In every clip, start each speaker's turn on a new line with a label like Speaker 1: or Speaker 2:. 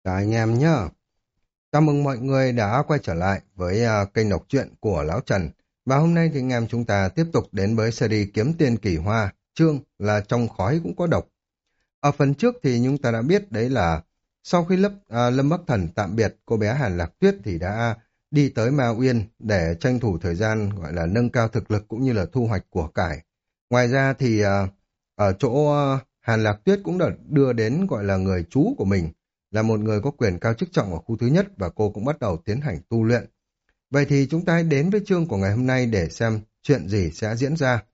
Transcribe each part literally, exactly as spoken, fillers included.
Speaker 1: Cả anh em nhá. Chào mừng mọi người đã quay trở lại với à, kênh đọc truyện của Lão Trần. Và hôm nay thì anh em chúng ta tiếp tục đến với series Kiếm Tiên Kỳ Hoa, chương là Trong Khói Cũng Có Độc. Ở phần trước thì chúng ta đã biết đấy là sau khi Lâm, à, Lâm Bắc Thần tạm biệt cô bé Hàn Lạc Tuyết thì đã đi tới Ma Uyên để tranh thủ thời gian gọi là nâng cao thực lực cũng như là thu hoạch của cải. Ngoài ra thì à, ở chỗ à, Hàn Lạc Tuyết cũng đã đưa đến gọi là người chú của mình, là một người có quyền cao chức trọng ở khu thứ nhất và cô cũng bắt đầu tiến hành tu luyện. Vậy thì chúng ta hãy đến với chương của ngày hôm nay để xem chuyện gì sẽ diễn ra.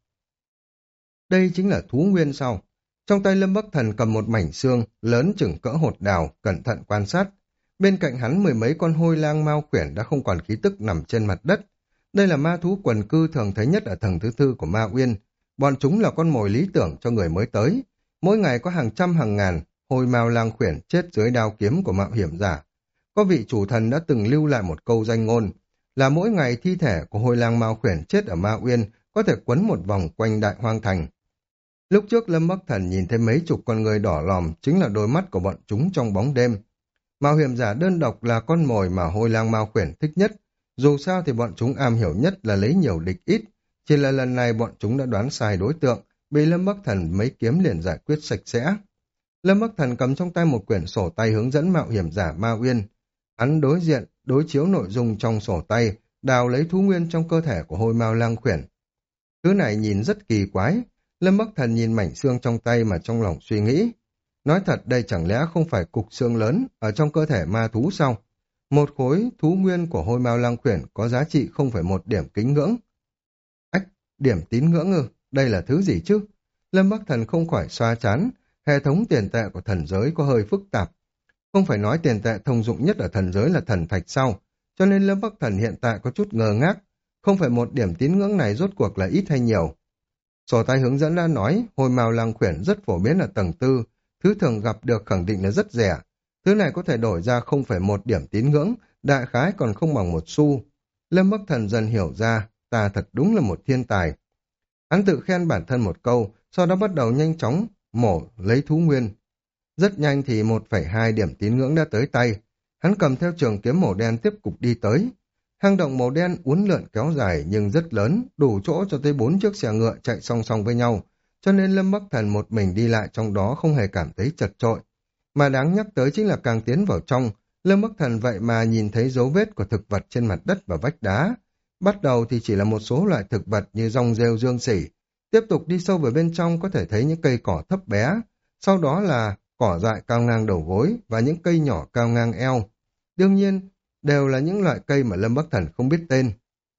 Speaker 1: Đây chính là thú nguyên sau. Trong tay Lâm Bắc Thần cầm một mảnh xương lớn chừng cỡ hột đào, cẩn thận quan sát. Bên cạnh hắn mười mấy con hôi lang mao khuyển đã không còn khí tức nằm trên mặt đất. Đây là ma thú quần cư thường thấy nhất ở tầng thứ tư của Ma Uyên. Bọn chúng là con mồi lý tưởng cho người mới tới. Mỗi ngày có hàng trăm hàng ngàn hôi mao lang khuyển chết dưới đao kiếm của mạo hiểm giả. Có vị chủ thần đã từng lưu lại một câu danh ngôn là mỗi ngày thi thể của hôi lang mao khuyển chết ở Ma Uyên có thể quấn một vòng quanh đại hoang thành. Lúc trước Lâm Bắc Thần nhìn thấy mấy chục con người đỏ lòm chính là đôi mắt của bọn chúng trong bóng đêm. Mạo hiểm giả đơn độc là con mồi mà hôi lang mao khuyển thích nhất. Dù sao thì bọn chúng am hiểu nhất là lấy nhiều địch ít. Chỉ là lần này bọn chúng đã đoán sai đối tượng, bị Lâm Bắc Thần mấy kiếm liền giải quyết sạch sẽ. Lâm Bắc Thần cầm trong tay một quyển sổ tay hướng dẫn mạo hiểm giả Ma Uyên. Hắn đối diện, đối chiếu nội dung trong sổ tay, đào lấy thú nguyên trong cơ thể của hôi mao lang khuyển. Thứ này nhìn rất kỳ quái. Lâm Bắc Thần nhìn mảnh xương trong tay mà trong lòng suy nghĩ. Nói thật đây chẳng lẽ không phải cục xương lớn ở trong cơ thể ma thú sao? Một khối thú nguyên của hôi mao lang khuyển có giá trị không phải một điểm kính ngưỡng. Ách, điểm tín ngưỡng ư? Đây là thứ gì chứ? Lâm Bắc Thần không khỏi xoa chán. Hệ thống tiền tệ của thần giới có hơi phức tạp. Không phải nói tiền tệ thông dụng nhất ở thần giới là thần thạch sao? Cho nên Lâm Bắc Thần hiện tại có chút ngờ ngác. Không phải một điểm tín ngưỡng này rốt cuộc là ít hay nhiều. Sổ tay hướng dẫn đã nói, hôi mao lang khuyển rất phổ biến ở tầng tư, thứ thường gặp được khẳng định là rất rẻ. Thứ này có thể đổi ra không phải một điểm tín ngưỡng, đại khái còn không bằng một xu. Lâm Bắc Thần dần hiểu ra, ta thật đúng là một thiên tài. Hắn tự khen bản thân một câu, sau đó bắt đầu nhanh chóng mổ lấy thú nguyên. Rất nhanh thì một phẩy hai điểm tín ngưỡng đã tới tay. Hắn cầm theo trường kiếm màu đen tiếp tục đi tới. Hang động màu đen uốn lượn kéo dài nhưng rất lớn, đủ chỗ cho tới bốn chiếc xe ngựa chạy song song với nhau, cho nên Lâm Bắc Thần một mình đi lại trong đó không hề cảm thấy chật chội. Mà đáng nhắc tới chính là càng tiến vào trong, Lâm Bắc Thần vậy mà nhìn thấy dấu vết của thực vật trên mặt đất và vách đá. Bắt đầu thì chỉ là một số loại thực vật như rong rêu dương sỉ. Tiếp tục đi sâu vào bên trong có thể thấy những cây cỏ thấp bé, sau đó là cỏ dại cao ngang đầu gối và những cây nhỏ cao ngang eo. Đương nhiên, đều là những loại cây mà Lâm Bắc Thần không biết tên.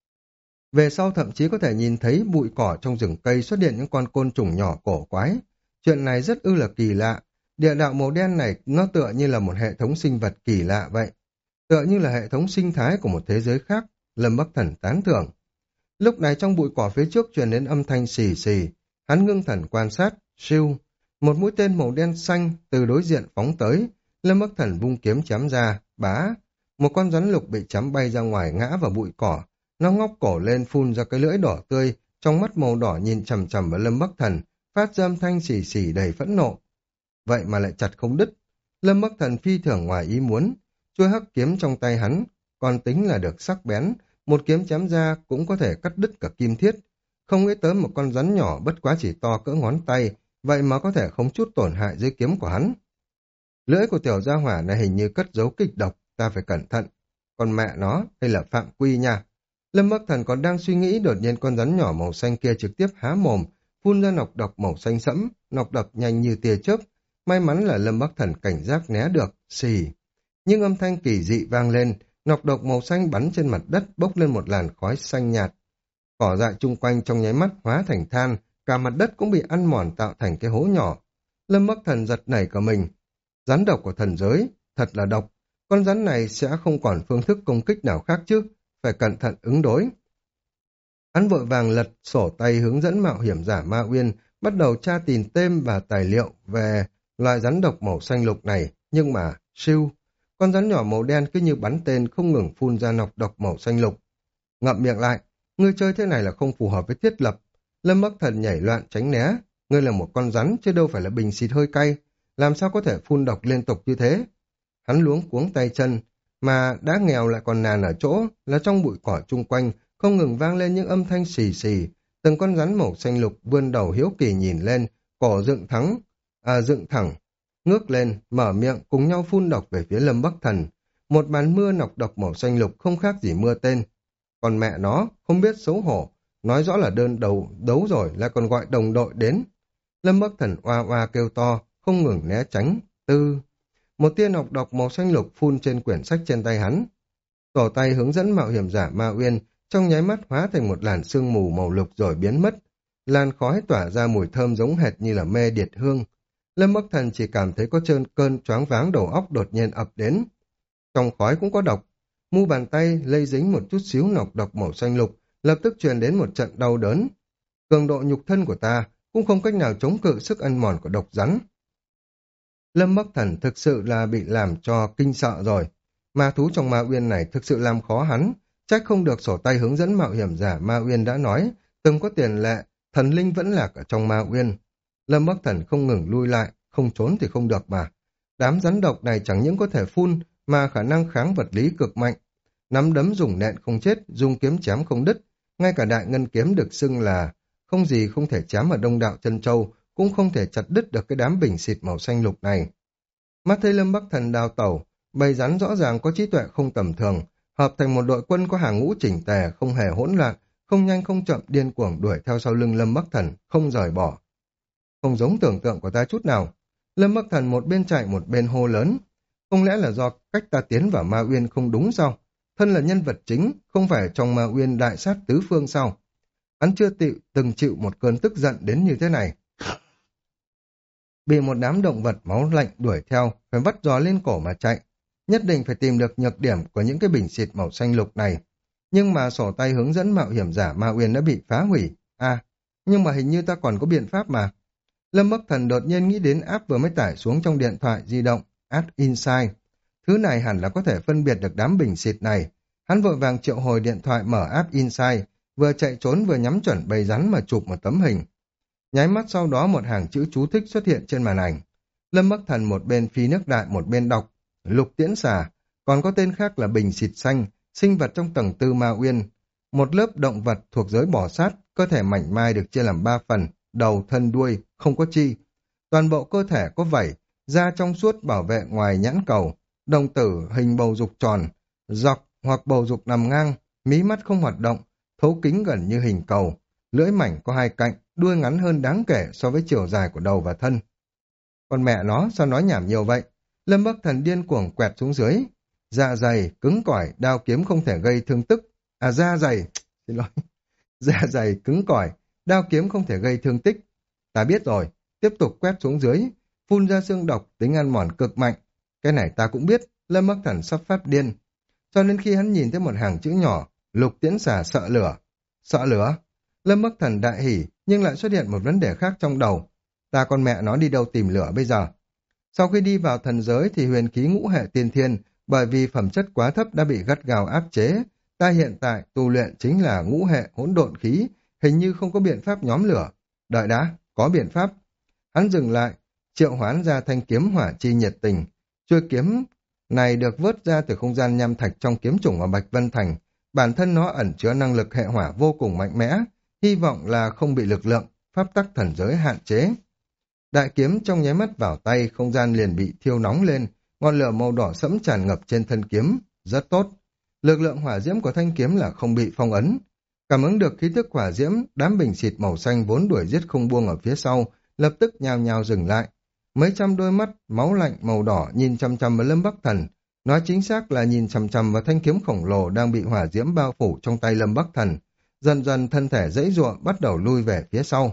Speaker 1: Về sau thậm chí có thể nhìn thấy bụi cỏ trong rừng cây xuất hiện những con côn trùng nhỏ cổ quái. Chuyện này rất ư là kỳ lạ. Địa đạo màu đen này nó tựa như là một hệ thống sinh vật kỳ lạ vậy. Tựa như là hệ thống sinh thái của một thế giới khác. Lâm Bắc Thần tán thưởng. Lúc này trong bụi cỏ phía trước truyền đến âm thanh xì xì. Hắn ngưng thần quan sát, siêu. Một mũi tên màu đen xanh từ đối diện phóng tới. Lâm Bắc Thần vung kiếm chém ra, bá. Một con rắn lục bị chém bay ra ngoài ngã vào bụi cỏ. Nó ngóc cổ lên phun ra cái lưỡi đỏ tươi, trong mắt màu đỏ nhìn chằm chằm vào Lâm Bắc Thần, phát ra âm thanh xì xì đầy phẫn nộ. Vậy mà lại chặt không đứt. Lâm Bắc Thần phi thường ngoài ý muốn. Chuôi hắc kiếm trong tay hắn, còn tính là được sắc bén. Một kiếm chém ra cũng có thể cắt đứt cả kim thiết. Không nghĩ tới một con rắn nhỏ bất quá chỉ to cỡ ngón tay, vậy mà có thể không chút tổn hại dưới kiếm của hắn. Lưỡi của tiểu gia hỏa này hình như cất giấu kịch độc, ta phải cẩn thận. Còn mẹ nó, đây là phạm quy nha. Lâm Bắc Thần còn đang suy nghĩ, đột nhiên con rắn nhỏ màu xanh kia trực tiếp há mồm, phun ra nọc độc màu xanh sẫm, nọc độc nhanh như tia chớp. May mắn là Lâm Bắc Thần cảnh giác né được, xì. Nhưng âm thanh kỳ dị vang lên, nọc độc màu xanh bắn trên mặt đất bốc lên một làn khói xanh nhạt. Cỏ dại chung quanh trong nháy mắt hóa thành than, cả mặt đất cũng bị ăn mòn tạo thành cái hố nhỏ. Lâm Bắc Thần giật nảy cả mình. Rắn độc của thần giới, thật là độc. Con rắn này sẽ không còn phương thức công kích nào khác chứ, phải cẩn thận ứng đối. Hắn vội vàng lật sổ tay hướng dẫn mạo hiểm giả Ma Uyên, bắt đầu tra tìm tên và tài liệu về loài rắn độc màu xanh lục này, nhưng mà, siêu, con rắn nhỏ màu đen cứ như bắn tên không ngừng phun ra nọc độc màu xanh lục. Ngậm miệng lại, ngươi chơi thế này là không phù hợp với thiết lập. Lâm Bắc Thần nhảy loạn tránh né, ngươi là một con rắn chứ đâu phải là bình xịt hơi cay, làm sao có thể phun độc liên tục như thế. Hắn luống cuống tay chân, mà đã nghèo lại còn nàn ở chỗ là trong bụi cỏ chung quanh không ngừng vang lên những âm thanh xì xì. Từng con rắn màu xanh lục vươn đầu hiếu kỳ nhìn lên, cổ dựng thẳng, à dựng thẳng, ngước lên, mở miệng cùng nhau phun độc về phía Lâm Bắc Thần. Một màn mưa nọc độc màu xanh lục không khác gì mưa tên. Còn mẹ nó, không biết xấu hổ, nói rõ là đơn đầu đấu rồi lại còn gọi đồng đội đến. Lâm Bắc Thần oa oa kêu to, không ngừng né tránh. Tư, một tia nọc độc màu xanh lục phun trên quyển sách trên tay hắn. Tổ tay hướng dẫn mạo hiểm giả Ma Uyên trong nháy mắt hóa thành một làn sương mù màu lục rồi biến mất. Làn khói tỏa ra mùi thơm giống hệt như là mê điệt hương. Lâm Bắc Thần chỉ cảm thấy có trơn cơn choáng váng đầu óc đột nhiên ập đến. Trong khói cũng có độc. Mu bàn tay lây dính một chút xíu nọc độc màu xanh lục, lập tức truyền đến một trận đau đớn. Cường độ nhục thân của ta cũng không cách nào chống cự sức ăn mòn của độc rắn. Lâm Bắc Thần thực sự là bị làm cho kinh sợ rồi. Ma thú trong Ma Uyên này thực sự làm khó hắn. Trách không được sổ tay hướng dẫn mạo hiểm giả Ma Uyên đã nói, từng có tiền lệ, thần linh vẫn lạc ở trong Ma Uyên. Lâm Bắc Thần không ngừng lui lại, không trốn thì không được mà. Đám rắn độc này chẳng những có thể phun, mà khả năng kháng vật lý cực mạnh. Nắm đấm dùng nện không chết, dùng kiếm chém không đứt. Ngay cả đại ngân kiếm được xưng là không gì không thể chém ở Đông Đạo Chân Châu, cũng không thể chặt đứt được cái đám bình xịt màu xanh lục này. Mắt thấy Lâm Bắc Thần đào tẩu, bầy rắn rõ ràng có trí tuệ không tầm thường, hợp thành một đội quân có hàng ngũ chỉnh tề, không hề hỗn loạn, không nhanh không chậm điên cuồng đuổi theo sau lưng Lâm Bắc Thần, không rời bỏ. Không giống tưởng tượng của ta chút nào. Lâm Bắc Thần một bên chạy một bên hô lớn. Không lẽ là do cách ta tiến vào Ma Uyên không đúng sao? Thân là nhân vật chính, không phải trong Ma Uyên đại sát tứ phương sao? Hắn chưa tịu, từng chịu một cơn tức giận đến như thế này. Bị một đám động vật máu lạnh đuổi theo, phải vắt giò lên cổ mà chạy. Nhất định phải tìm được nhược điểm của những cái bình xịt màu xanh lục này. Nhưng mà sổ tay hướng dẫn mạo hiểm giả Ma Uyên đã bị phá hủy. À, nhưng mà hình như ta còn có biện pháp mà. Lâm Bắc Thần đột nhiên nghĩ đến app vừa mới tải xuống trong điện thoại di động, app Insight. Thứ này hẳn là có thể phân biệt được đám bình xịt này. Hắn vội vàng triệu hồi điện thoại mở app Insight, vừa chạy trốn vừa nhắm chuẩn bầy rắn mà chụp một tấm hình. Nháy mắt sau đó một hàng chữ chú thích xuất hiện trên màn ảnh. Lâm Bắc Thần một bên phi nước đại một bên đọc, lục tiễn xà, còn có tên khác là bình xịt xanh, sinh vật trong tầng tư Ma Uyên. Một lớp động vật thuộc giới bò sát, cơ thể mảnh mai được chia làm ba phần, đầu, thân, đuôi, không có chi. Toàn bộ cơ thể có vảy, da trong suốt bảo vệ ngoài nhãn cầu, đồng tử hình bầu dục tròn, dọc hoặc bầu dục nằm ngang, mí mắt không hoạt động, thấu kính gần như hình cầu, lưỡi mảnh có hai cạnh, đuôi ngắn hơn đáng kể so với chiều dài của đầu và thân. Còn mẹ nó sao nói nhảm nhiều vậy? Lâm Bắc Thần điên cuồng quẹt xuống dưới. Da dày, cứng cỏi, đao kiếm không thể gây thương tích. À da dày, xin lỗi. Da dày, cứng cỏi, đao kiếm không thể gây thương tích. Ta biết rồi, tiếp tục quét xuống dưới, phun ra xương độc, tính ăn mòn cực mạnh. Cái này ta cũng biết, Lâm Bắc Thần sắp phát điên. Cho nên khi hắn nhìn thấy một hàng chữ nhỏ, lục tiễn xà sợ lửa. Sợ lửa? Lâm Bắc Thần đại hỉ, nhưng lại xuất hiện một vấn đề khác trong đầu. Ta con mẹ nó đi đâu tìm lửa bây giờ? Sau khi đi vào thần giới thì huyền khí ngũ hệ tiên thiên, bởi vì phẩm chất quá thấp đã bị gắt gao áp chế. Ta hiện tại tu luyện chính là ngũ hệ hỗn độn khí, hình như không có biện pháp nhóm lửa. Đợi đã, có biện pháp. Hắn dừng lại, triệu hoán ra thanh kiếm hỏa chi nhiệt tình. Chuôi kiếm này được vớt ra từ không gian nham thạch trong kiếm chủng ở Bạch Vân Thành. Bản thân nó ẩn chứa năng lực hệ hỏa vô cùng mạnh mẽ, hy vọng là không bị lực lượng, pháp tắc thần giới hạn chế. Đại kiếm trong nháy mắt vào tay, không gian liền bị thiêu nóng lên, ngọn lửa màu đỏ sẫm tràn ngập trên thân kiếm, rất tốt. Lực lượng hỏa diễm của thanh kiếm là không bị phong ấn. Cảm ứng được khí tức hỏa diễm, đám bình xịt màu xanh vốn đuổi giết không buông ở phía sau, lập tức nhào nhào dừng lại. Mấy trăm đôi mắt máu lạnh màu đỏ nhìn chăm chăm vào Lâm Bắc Thần, nói chính xác là nhìn chăm chăm vào thanh kiếm khổng lồ đang bị hỏa diễm bao phủ trong tay Lâm Bắc Thần. Dần dần thân thể dãy ruộng bắt đầu lui về phía sau.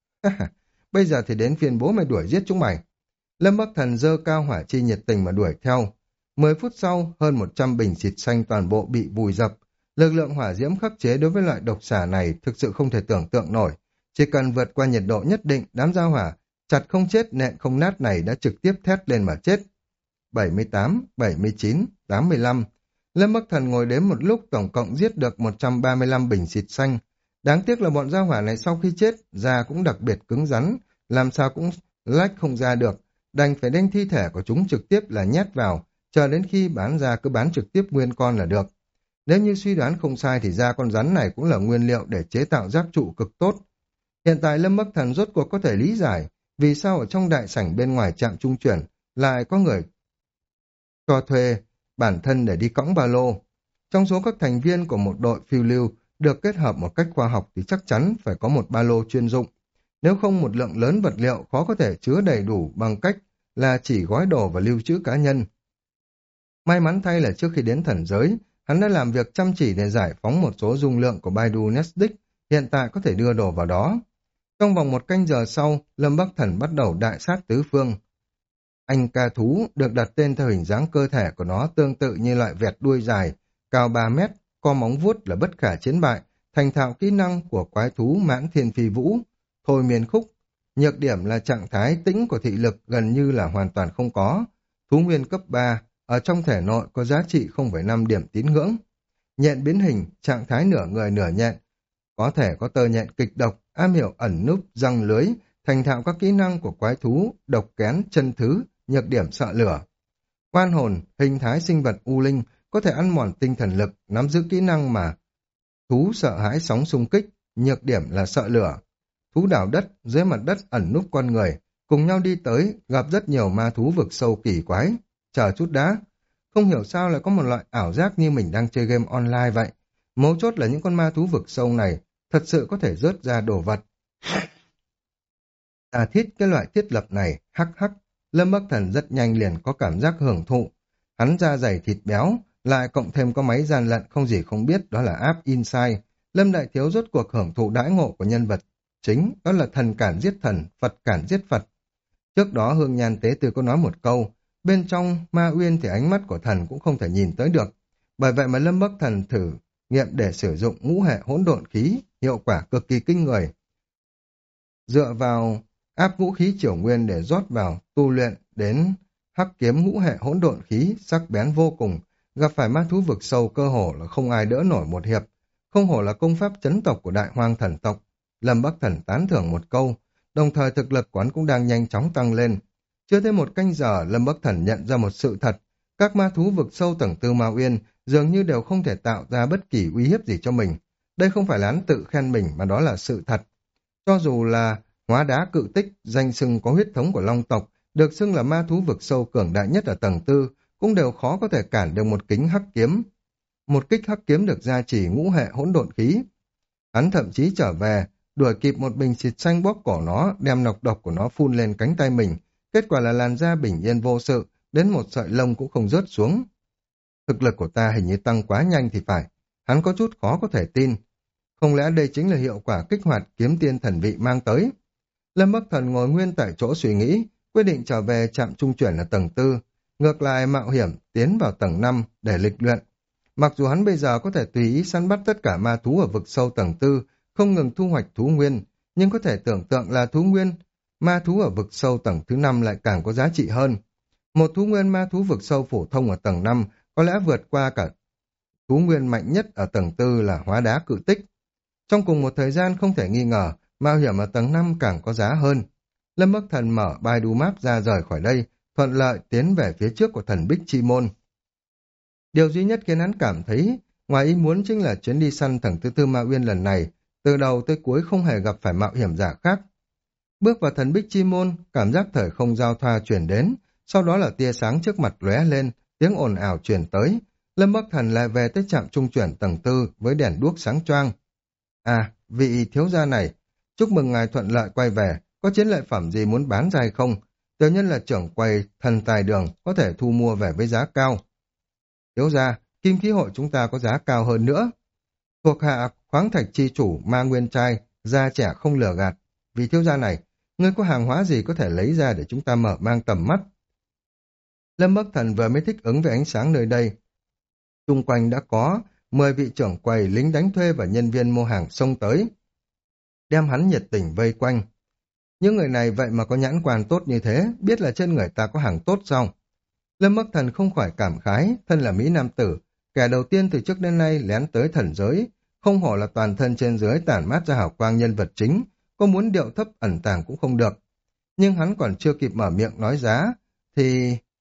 Speaker 1: Bây giờ thì đến phiên bố mày đuổi giết chúng mày. Lâm Bắc Thần giơ cao hỏa chi nhiệt tình mà đuổi theo. Mười phút sau, hơn một trăm bình xịt xanh toàn bộ bị vùi dập. Lực lượng hỏa diễm khắc chế đối với loại độc xà này thực sự không thể tưởng tượng nổi. Chỉ cần vượt qua nhiệt độ nhất định, đám gia hỏa chặt không chết nện không nát này đã trực tiếp thét lên mà chết. bảy mươi tám, bảy mươi chín, tám mươi lăm. Lâm Bắc Thần ngồi đếm một lúc tổng cộng giết được một trăm ba mươi lăm bình xịt xanh. Đáng tiếc là bọn gia hỏa này sau khi chết, da cũng đặc biệt cứng rắn, làm sao cũng lách không ra được, đành phải đem thi thể của chúng trực tiếp là nhét vào chờ đến khi bán ra cứ bán trực tiếp nguyên con là được. Nếu như suy đoán không sai thì da con rắn này cũng là nguyên liệu để chế tạo giáp trụ cực tốt. Hiện tại Lâm Bắc Thần rốt cuộc có thể lý giải vì sao ở trong đại sảnh bên ngoài trạm trung chuyển lại có người cho thuê bản thân để đi cõng ba lô. Trong số các thành viên của một đội phiêu lưu được kết hợp một cách khoa học thì chắc chắn phải có một ba lô chuyên dụng. Nếu không một lượng lớn vật liệu khó có thể chứa đầy đủ bằng cách là chỉ gói đồ và lưu trữ cá nhân. May mắn thay là trước khi đến thần giới, hắn đã làm việc chăm chỉ để giải phóng một số dung lượng của Baidu Netdisk, hiện tại có thể đưa đồ vào đó. Trong vòng một canh giờ sau, Lâm Bắc Thần bắt đầu đại sát tứ phương. Anh ca thú được đặt tên theo hình dáng cơ thể của nó tương tự như loại vẹt đuôi dài, cao ba mét, co móng vuốt là bất khả chiến bại, thành thạo kỹ năng của quái thú mãn thiên phi vũ, thôi miên khúc. Nhược điểm là trạng thái tĩnh của thị lực gần như là hoàn toàn không có. Thú nguyên cấp ba, ở trong thể nội có giá trị không phẩy năm điểm tín ngưỡng. Nhện biến hình, trạng thái nửa người nửa nhện, có thể có tơ nhện kịch độc, am hiểu ẩn núp, răng lưới, thành thạo các kỹ năng của quái thú, độc kén, chân thứ, nhược điểm sợ lửa. Oan hồn, hình thái sinh vật u linh, có thể ăn mòn tinh thần lực, nắm giữ kỹ năng mà thú sợ hãi sóng xung kích, nhược điểm là sợ lửa. Thú đào đất, dưới mặt đất ẩn núp con người, cùng nhau đi tới, gặp rất nhiều ma thú vực sâu kỳ quái. Chờ chút đã, không hiểu sao lại có một loại ảo giác như mình đang chơi game online vậy. Mấu chốt là những con ma thú vực sâu này thật sự có thể rớt ra đồ vật. À thiết cái loại thiết lập này, hắc hắc, Lâm Bắc Thần rất nhanh liền có cảm giác hưởng thụ. Hắn da dày thịt béo, lại cộng thêm có máy gian lận không gì không biết, đó là app Inside. Lâm Đại Thiếu rốt cuộc hưởng thụ đãi ngộ của nhân vật chính, đó là thần cản giết thần, Phật cản giết Phật. Trước đó Hương Nhan Tế Tư có nói một câu, bên trong ma uyên thì ánh mắt của thần cũng không thể nhìn tới được. Bởi vậy mà Lâm Bắc Thần thử nghiệm để sử dụng ngũ hệ hỗn độn khí, hiệu quả cực kỳ kinh người. Dựa vào áp vũ khí triểu nguyên để rót vào tu luyện đến hắc kiếm ngũ hệ hỗn độn khí sắc bén vô cùng, gặp phải ma thú vực sâu cơ hồ là không ai đỡ nổi một hiệp, không hổ là công pháp chấn tộc của Đại Hoang thần tộc. Lâm Bắc Thần tán thưởng một câu, đồng thời thực lực quán cũng đang nhanh chóng tăng lên. Chưa tới một canh giờ, Lâm Bắc Thần nhận ra một sự thật, các ma thú vực sâu tầng tư Ma Uyên dường như đều không thể tạo ra bất kỳ uy hiếp gì cho mình. Đây không phải là hắn tự khen mình mà đó là sự thật. Cho dù là hóa đá cự tích, danh xưng có huyết thống của Long tộc, được xưng là ma thú vực sâu cường đại nhất ở tầng tư, cũng đều khó có thể cản được một kính hắc kiếm. Một kích hắc kiếm được gia trì ngũ hệ hỗn độn khí. Hắn thậm chí trở về, đuổi kịp một bình xịt xanh bóp cổ nó, đem nọc độc của nó phun lên cánh tay mình. Kết quả là làn da bình yên vô sự, đến một sợi lông cũng không rớt xuống. Thực lực của ta hình như tăng quá nhanh thì phải. Hắn có chút khó có thể tin. Không lẽ đây chính là hiệu quả kích hoạt kiếm tiên thần vị mang tới? Lâm Bắc Thần ngồi nguyên tại chỗ suy nghĩ, quyết định trở về trạm trung chuyển ở tầng tư, ngược lại mạo hiểm tiến vào tầng năm để lịch luyện. Mặc dù hắn bây giờ có thể tùy ý săn bắt tất cả ma thú ở vực sâu tầng tư, không ngừng thu hoạch thú nguyên, nhưng có thể tưởng tượng là thú nguyên ma thú ở vực sâu tầng thứ năm lại càng có giá trị hơn. Một thú nguyên ma thú vực sâu phổ thông ở tầng năm có lẽ vượt qua cả thú nguyên mạnh nhất ở tầng tư là hóa đá cự tích. Trong cùng một thời gian không thể nghi ngờ, mạo hiểm ở tầng năm càng có giá hơn. Lâm Bắc Thần mở Baidu Map ra rời khỏi đây, thuận lợi tiến về phía trước của thần Bích Chi Môn. Điều duy nhất khiến hắn cảm thấy ngoài ý muốn chính là chuyến đi săn tầng thứ tư Ma Uyên lần này, từ đầu tới cuối không hề gặp phải mạo hiểm giả khác. Bước vào thần Bích Chi Môn, cảm giác thời không giao thoa chuyển đến, sau đó là tia sáng trước mặt lóe lên, tiếng ồn ào truyền tới. Lâm Bắc Thần lại về tới trạm trung chuyển tầng tư với đèn đuốc sáng choang. À, vị thiếu gia này, chúc mừng ngài thuận lợi quay về, có chiến lợi phẩm gì muốn bán ra hay không? Tiểu nhân là trưởng quầy thần tài đường, có thể thu mua về với giá cao. Thiếu gia, kim khí hội chúng ta có giá cao hơn nữa. Thuộc hạ khoáng thạch chi chủ Ma Nguyên Trai, da trẻ không lừa gạt. Vì thiếu gia này, ngươi có hàng hóa gì có thể lấy ra để chúng ta mở mang tầm mắt? Lâm Bắc Thần vừa mới thích ứng với ánh sáng nơi đây. Xung quanh đã có mười vị trưởng quầy, lính đánh thuê và nhân viên mua hàng xông tới, đem hắn nhiệt tình vây quanh. Những người này vậy mà có nhãn quan tốt như thế, biết là trên người ta có hàng tốt sao? Lâm Bắc Thần không khỏi cảm khái, thân là Mỹ Nam Tử, kẻ đầu tiên từ trước đến nay lén tới thần giới, không hổ là toàn thân trên dưới tản mát ra hào quang nhân vật chính, có muốn điệu thấp ẩn tàng cũng không được. Nhưng hắn còn chưa kịp mở miệng nói giá, thì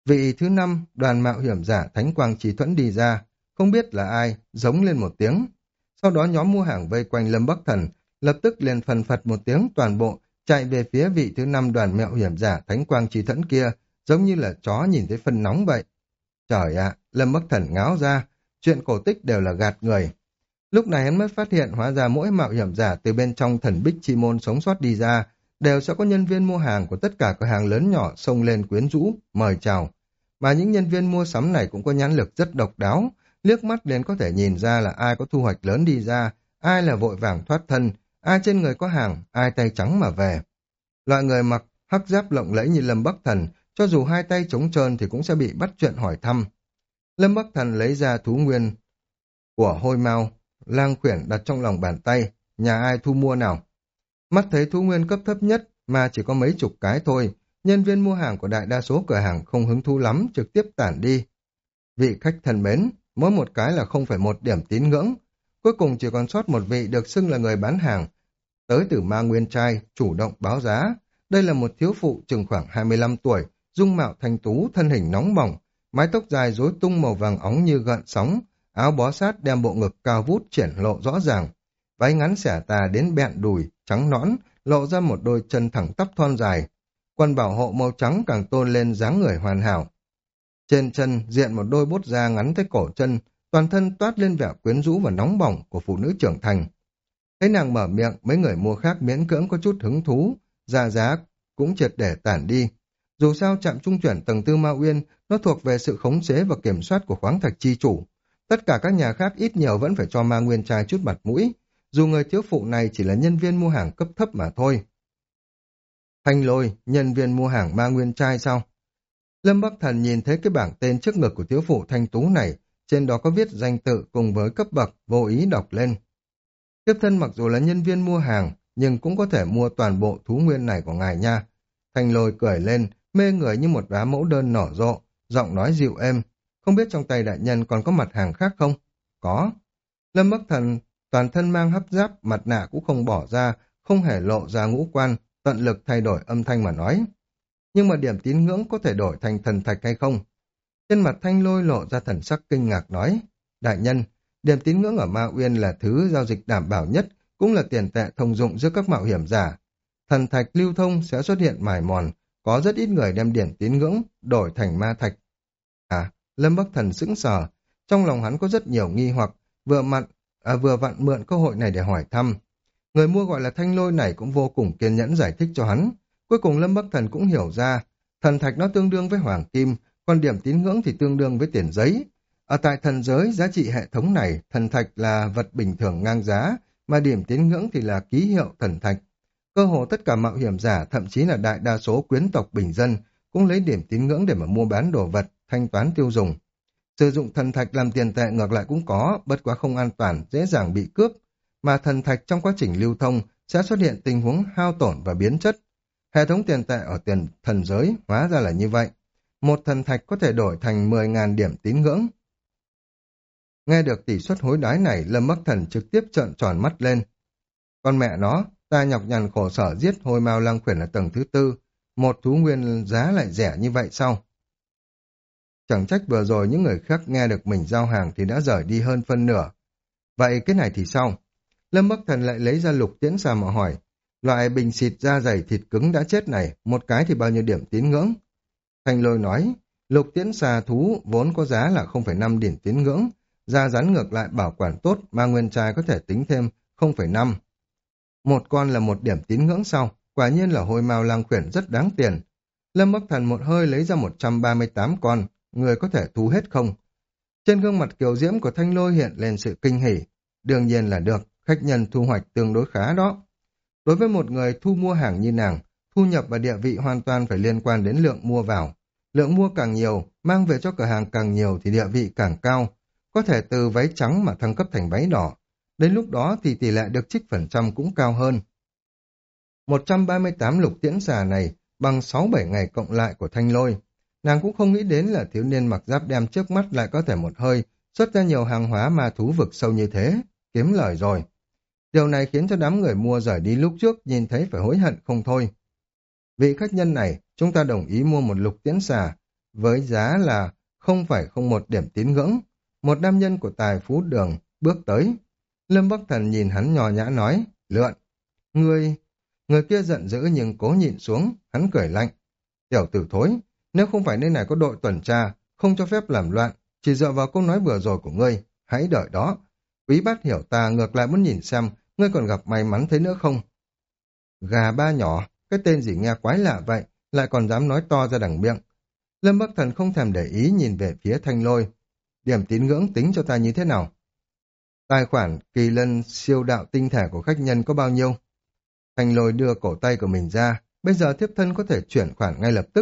Speaker 1: Vị thứ năm, đoàn mạo hiểm giả Thánh Quang Chí Thuẫn đi ra, không biết là ai, giống lên một tiếng. Sau đó nhóm mua hàng vây quanh Lâm Bắc Thần, lập tức liền phần phật một tiếng toàn bộ, chạy về phía vị thứ năm đoàn mạo hiểm giả Thánh Quang Chí Thuẫn kia, giống như là chó nhìn thấy phân nóng vậy. Trời ạ, Lâm Bắc Thần ngáo ra, chuyện cổ tích đều là gạt người. Lúc này hắn mới phát hiện hóa ra mỗi mạo hiểm giả từ bên trong thần bích chi môn sống sót đi ra, đều sẽ có nhân viên mua hàng của tất cả cửa hàng lớn nhỏ xông lên quyến rũ, mời chào. Mà những nhân viên mua sắm này cũng có nhãn lực rất độc đáo, liếc mắt liền có thể nhìn ra là ai có thu hoạch lớn đi ra, ai là vội vàng thoát thân, ai trên người có hàng, ai tay trắng mà về. Loại người mặc hắc giáp lộng lẫy như Lâm Bắc Thần, cho dù hai tay trống trơn thì cũng sẽ bị bắt chuyện hỏi thăm. Lâm Bắc Thần lấy ra thú nguyên của hôi mau, lang khuyển đặt trong lòng bàn tay, nhà ai thu mua nào. Mắt thấy thú nguyên cấp thấp nhất mà chỉ có mấy chục cái thôi, nhân viên mua hàng của đại đa số cửa hàng không hứng thú lắm, trực tiếp tản đi. Vị khách thân mến, mỗi một cái là không phẩy một điểm tín ngưỡng. Cuối cùng chỉ còn sót một vị được xưng là người bán hàng, tới từ Ma Nguyên Trai, chủ động báo giá. Đây là một thiếu phụ chừng khoảng hai mươi lăm tuổi, dung mạo thanh tú, thân hình nóng bỏng, mái tóc dài rối tung màu vàng óng như gợn sóng, áo bó sát đem bộ ngực cao vút triển lộ rõ ràng. Váy ngắn xẻ tà đến bẹn đùi, trắng nõn, lộ ra một đôi chân thẳng tắp thon dài. Quần bảo hộ màu trắng càng tôn lên dáng người hoàn hảo. Trên chân diện một đôi bốt da ngắn tới cổ chân, toàn thân toát lên vẻ quyến rũ và nóng bỏng của phụ nữ trưởng thành. Thấy nàng mở miệng, mấy người mua khác miễn cưỡng có chút hứng thú, giá giá cũng triệt để tản đi. Dù sao trạm trung chuyển tầng tư Ma Uyên, nó thuộc về sự khống chế và kiểm soát của khoáng thạch chi chủ. Tất cả các nhà khác ít nhiều vẫn phải cho Ma Nguyên Trai chút mặt mũi, dù người thiếu phụ này chỉ là nhân viên mua hàng cấp thấp mà thôi. Thanh Lôi, nhân viên mua hàng Ma Nguyên Trai sao? Lâm Bắc Thần nhìn thấy cái bảng tên trước ngực của thiếu phụ thanh tú này, trên đó có viết danh tự cùng với cấp bậc, vô ý đọc lên. Tiếp thân mặc dù là nhân viên mua hàng, nhưng cũng có thể mua toàn bộ thú nguyên này của ngài nha. Thanh Lôi cười lên, mê người như một đóa mẫu đơn nở rộ, giọng nói dịu êm. Không biết trong tay đại nhân còn có mặt hàng khác không? Có. Lâm Bắc Thần toàn thân mang hấp giáp, mặt nạ cũng không bỏ ra, không hề lộ ra ngũ quan, tận lực thay đổi âm thanh mà nói. Nhưng mà điểm tín ngưỡng có thể đổi thành thần thạch hay không? Trên mặt Thanh Lôi lộ ra thần sắc kinh ngạc nói, đại nhân, điểm tín ngưỡng ở Ma Uyên là thứ giao dịch đảm bảo nhất, cũng là tiền tệ thông dụng giữa các mạo hiểm giả. Thần thạch lưu thông sẽ xuất hiện mài mòn, có rất ít người đem điểm tín ngưỡng đổi thành ma thạch. À, Lâm Bắc Thần sững sờ, trong lòng hắn có rất nhiều nghi hoặc, vừa mặn, à, vừa vặn mượn cơ hội này để hỏi thăm. Người mua gọi là Thanh Lôi này cũng vô cùng kiên nhẫn giải thích cho hắn. Cuối cùng Lâm Bắc Thần cũng hiểu ra, thần thạch nó tương đương với hoàng kim, còn điểm tín ngưỡng thì tương đương với tiền giấy. Ở tại thần giới, giá trị hệ thống này, thần thạch là vật bình thường ngang giá, mà điểm tín ngưỡng thì là ký hiệu thần thạch. Cơ hồ tất cả mạo hiểm giả, thậm chí là đại đa số quyến tộc bình dân, cũng lấy điểm tín ngưỡng để mà mua bán đồ vật, thanh toán tiêu dùng. Sử dụng thần thạch làm tiền tệ ngược lại cũng có, bất quá không an toàn, dễ dàng bị cướp. Mà thần thạch trong quá trình lưu thông sẽ xuất hiện tình huống hao tổn và biến chất. Hệ thống tiền tệ ở tiền thần giới hóa ra là như vậy. Một thần thạch có thể đổi thành mười nghìn điểm tín ngưỡng. Nghe được tỷ suất hối đoái này, Lâm Bắc Thần trực tiếp trợn tròn mắt lên. Con mẹ nó, ta nhọc nhằn khổ sở giết hôi mao lang khuyển ở tầng thứ tư, một thú nguyên giá lại rẻ như vậy sao? Chẳng trách vừa rồi những người khác nghe được mình giao hàng thì đã rời đi hơn phân nửa. Vậy cái này thì sao? Lâm Bắc Thần lại lấy ra lục tiễn xà mà hỏi. Loại bình xịt da dày thịt cứng đã chết này, một cái thì bao nhiêu điểm tín ngưỡng? Thanh Lôi nói, lục tiễn xà thú vốn có giá là không phẩy năm điểm tín ngưỡng, da rắn ngược lại bảo quản tốt, mà nguyên trai có thể tính thêm không phẩy năm. Một con là một điểm tín ngưỡng sau, quả nhiên là hôi mao lang khuyển rất đáng tiền. Lâm Bắc Thần một hơi lấy ra một trăm ba mươi tám con, người có thể thu hết không? Trên gương mặt kiều diễm của Thanh Lôi hiện lên sự kinh hỉ. Đương nhiên là được, khách nhân thu hoạch tương đối khá đó. Đối với một người thu mua hàng như nàng, thu nhập và địa vị hoàn toàn phải liên quan đến lượng mua vào. Lượng mua càng nhiều, mang về cho cửa hàng càng nhiều thì địa vị càng cao. Có thể từ váy trắng mà thăng cấp thành váy đỏ. Đến lúc đó thì tỷ lệ được trích phần trăm cũng cao hơn. một trăm ba mươi tám lục tiễn xà này bằng sáu bảy ngày cộng lại của Thanh Lôi. Nàng cũng không nghĩ đến là thiếu niên mặc giáp đem trước mắt lại có thể một hơi xuất ra nhiều hàng hóa ma thú vực sâu như thế, kiếm lời rồi. Điều này khiến cho đám người mua rời đi lúc trước nhìn thấy phải hối hận không thôi. Vị khách nhân này, chúng ta đồng ý mua một lục tiễn xà, với giá là không phẩy không một điểm tín ngưỡng. Một nam nhân của tài phú đường bước tới. Lâm Bắc Thần nhìn hắn nhò nhã nói, lượn. Người, người kia giận dữ nhưng cố nhịn xuống, hắn cười lạnh. Tiểu tử thối, nếu không phải nơi này có đội tuần tra, không cho phép làm loạn, chỉ dựa vào câu nói vừa rồi của ngươi, hãy đợi đó. Quý bát hiểu ta ngược lại muốn nhìn xem, ngươi còn gặp may mắn thế nữa không? Gà ba nhỏ, cái tên gì nghe quái lạ vậy, lại còn dám nói to ra đằng miệng. Lâm Bắc Thần không thèm để ý nhìn về phía Thanh Lôi. Điểm tín ngưỡng tính cho ta như thế nào? Tài khoản kỳ lân siêu đạo tinh thể của khách nhân có bao nhiêu? Thanh Lôi đưa cổ tay của mình ra, bây giờ thiếp thân có thể chuyển khoản ngay lập tức.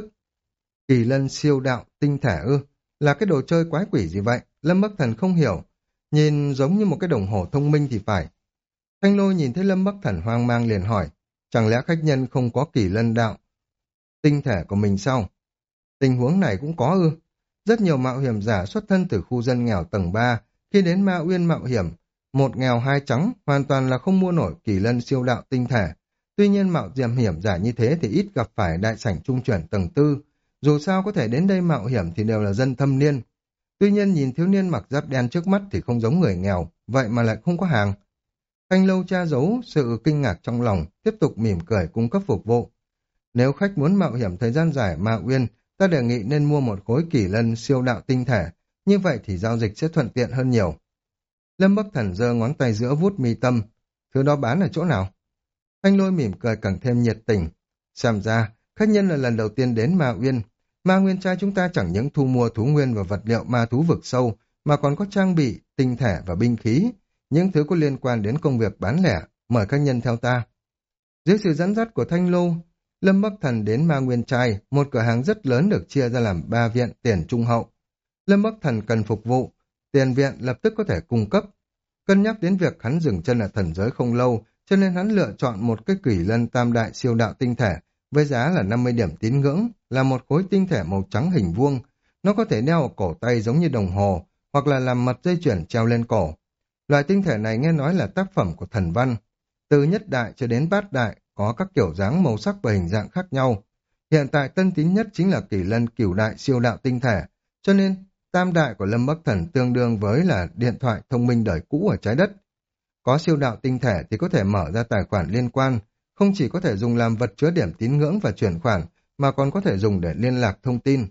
Speaker 1: Kỳ lân siêu đạo tinh thể ư? Là cái đồ chơi quái quỷ gì vậy? Lâm Bắc Thần không hiểu. Nhìn giống như một cái đồng hồ thông minh thì phải. Thanh Lôi nhìn thấy Lâm Bắc Thần hoang mang liền hỏi, chẳng lẽ khách nhân không có kỳ lân đạo tinh thể của mình sao? Tình huống này cũng có ư? Rất nhiều mạo hiểm giả xuất thân từ khu dân nghèo tầng ba, khi đến Ma Uyên mạo hiểm, một nghèo hai trắng, hoàn toàn là không mua nổi kỳ lân siêu đạo tinh thể. Tuy nhiên mạo hiểm hiểm giả như thế thì ít gặp phải đại sảnh trung chuyển tầng tư. Dù sao có thể đến đây mạo hiểm thì đều là dân thâm niên. Tuy nhiên nhìn thiếu niên mặc giáp đen trước mắt thì không giống người nghèo, vậy mà lại không có hàng. Thanh Lâu tra giấu sự kinh ngạc trong lòng, tiếp tục mỉm cười cung cấp phục vụ. Nếu khách muốn mạo hiểm thời gian dài Ma Uyên, ta đề nghị nên mua một khối kỳ lân siêu đạo tinh thể, như vậy thì giao dịch sẽ thuận tiện hơn nhiều. Lâm Bắc Thần giơ ngón tay giữa vuốt mi tâm, thứ đó bán ở chỗ nào? Thanh Lôi mỉm cười càng thêm nhiệt tình. Xem ra, khách nhân là lần đầu tiên đến Ma Uyên. Ma Nguyên trai chúng ta chẳng những thu mua thú nguyên và vật liệu ma thú vực sâu, mà còn có trang bị, tinh thể và binh khí, những thứ có liên quan đến công việc bán lẻ. Mời khách nhân theo ta. Dưới sự dẫn dắt của Thanh Lô, Lâm Bắc Thần đến Ma Nguyên trai, một cửa hàng rất lớn được chia ra làm ba viện tiền trung hậu. Lâm Bắc Thần cần phục vụ, tiền viện lập tức có thể cung cấp. Cân nhắc đến việc hắn dừng chân ở thần giới không lâu, cho nên hắn lựa chọn một cái kỳ lân tam đại siêu đạo tinh thể, với giá là năm mươi điểm tín ngưỡng, là một khối tinh thể màu trắng hình vuông. Nó có thể đeo ở cổ tay giống như đồng hồ, hoặc là làm mật dây chuyền treo lên cổ. Loại tinh thể này nghe nói là tác phẩm của thần văn. Từ nhất đại cho đến bát đại, có các kiểu dáng màu sắc và hình dạng khác nhau. Hiện tại tân tín nhất chính là kỳ lân cửu đại siêu đạo tinh thể, cho nên tam đại của Lâm Bắc Thần tương đương với là điện thoại thông minh đời cũ ở trái đất. Có siêu đạo tinh thể thì có thể mở ra tài khoản liên quan, không chỉ có thể dùng làm vật chứa điểm tín ngưỡng và chuyển khoản, mà còn có thể dùng để liên lạc thông tin.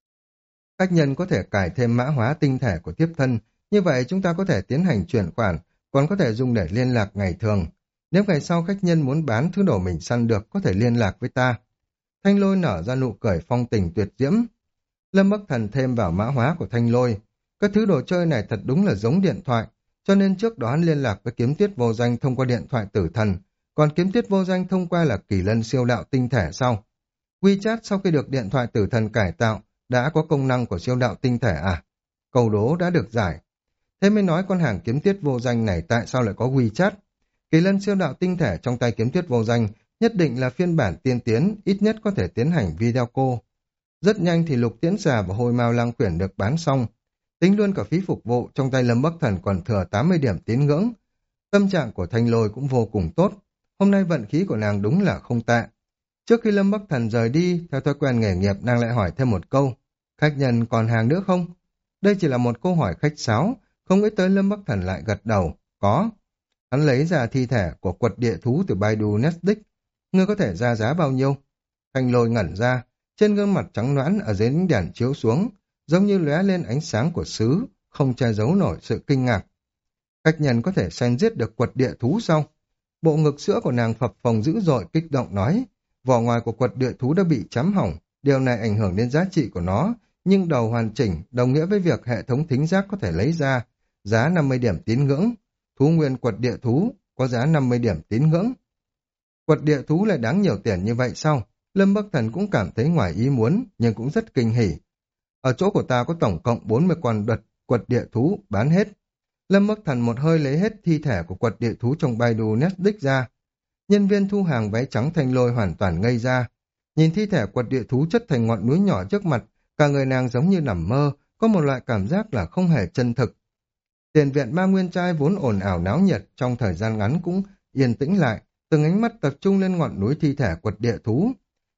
Speaker 1: Khách nhân có thể cài thêm mã hóa tinh thể của tiếp thân, như vậy chúng ta có thể tiến hành chuyển khoản, còn có thể dùng để liên lạc ngày thường. Nếu ngày sau khách nhân muốn bán thứ đồ mình săn được, có thể liên lạc với ta. Thanh Lôi nở ra nụ cười phong tình tuyệt diễm. Lâm Bắc Thần thêm vào mã hóa của Thanh Lôi. Các thứ đồ chơi này thật đúng là giống điện thoại, cho nên trước đó hắn liên lạc với Kiếm Tiết Vô Danh thông qua điện thoại tử thần, còn Kiếm Tiết Vô Danh thông qua là kỳ lân siêu đạo tinh thể sau. WeChat sau khi được điện thoại tử thần cải tạo, đã có công năng của siêu đạo tinh thể à? Câu đố đã được giải. Thế mới nói con hàng Kiếm Tiết Vô Danh này tại sao lại có WeChat? Kỳ lân siêu đạo tinh thể trong tay Kiếm Tiết Vô Danh nhất định là phiên bản tiên tiến, ít nhất có thể tiến hành video call. Rất nhanh thì lục tiễn xà và hôi mao lang quyển được bán xong. Tính luôn cả phí phục vụ, trong tay Lâm Bắc Thần còn thừa tám mươi điểm tín ngưỡng. Tâm trạng của Thanh Lôi cũng vô cùng tốt. Hôm nay vận khí của nàng đúng là không tệ. Trước khi Lâm Bắc Thần rời đi, theo thói quen nghề nghiệp, nàng lại hỏi thêm một câu. Khách nhân còn hàng nữa không? Đây chỉ là một câu hỏi khách sáo, không nghĩ tới Lâm Bắc Thần lại gật đầu. Có. Hắn lấy ra thi thể của quật địa thú từ Baidu Netdisk. Ngươi có thể ra giá bao nhiêu? Thanh Lôi ngẩn ra, trên gương mặt trắng nõn ở dưới ánh đèn chiếu xuống, giống như lóe lên ánh sáng của sứ, không che giấu nổi sự kinh ngạc. Khách nhân có thể săn giết được quật địa thú sao? Bộ ngực sữa của nàng phập phồng dữ dội kích động nói, vỏ ngoài của quật địa thú đã bị chém hỏng, điều này ảnh hưởng đến giá trị của nó, nhưng đầu hoàn chỉnh đồng nghĩa với việc hệ thống thính giác có thể lấy ra, giá năm mươi điểm tín ngưỡng. Thú nguyên quật địa thú có giá năm mươi điểm tín ngưỡng. Quật địa thú lại đáng nhiều tiền như vậy sao? Lâm Bắc Thần cũng cảm thấy ngoài ý muốn, nhưng cũng rất kinh hỉ. Ở chỗ của ta có tổng cộng bốn mươi con đợt quật địa thú bán hết. Lâm Bắc Thần một hơi lấy hết thi thể của quật địa thú trong Baidu Netdisk ra. Nhân viên thu hàng váy trắng Thanh Lôi hoàn toàn ngây ra. Nhìn thi thể quật địa thú chất thành ngọn núi nhỏ trước mặt, cả người nàng giống như nằm mơ, có một loại cảm giác là không hề chân thực. Tiền viện Ma Nguyên trai vốn ồn ào náo nhiệt, trong thời gian ngắn cũng yên tĩnh lại, từng ánh mắt tập trung lên ngọn núi thi thể quật địa thú.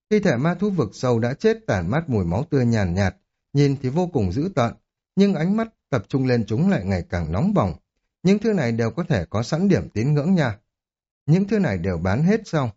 Speaker 1: Thi thể ma thú vực sâu đã chết tản mát mùi máu tươi nhàn nhạt, nhìn thì vô cùng dữ tợn, nhưng ánh mắt tập trung lên chúng lại ngày càng nóng bỏng. Những thứ này đều có thể có sẵn điểm tín ngưỡng nha. Những thứ này đều bán hết sao?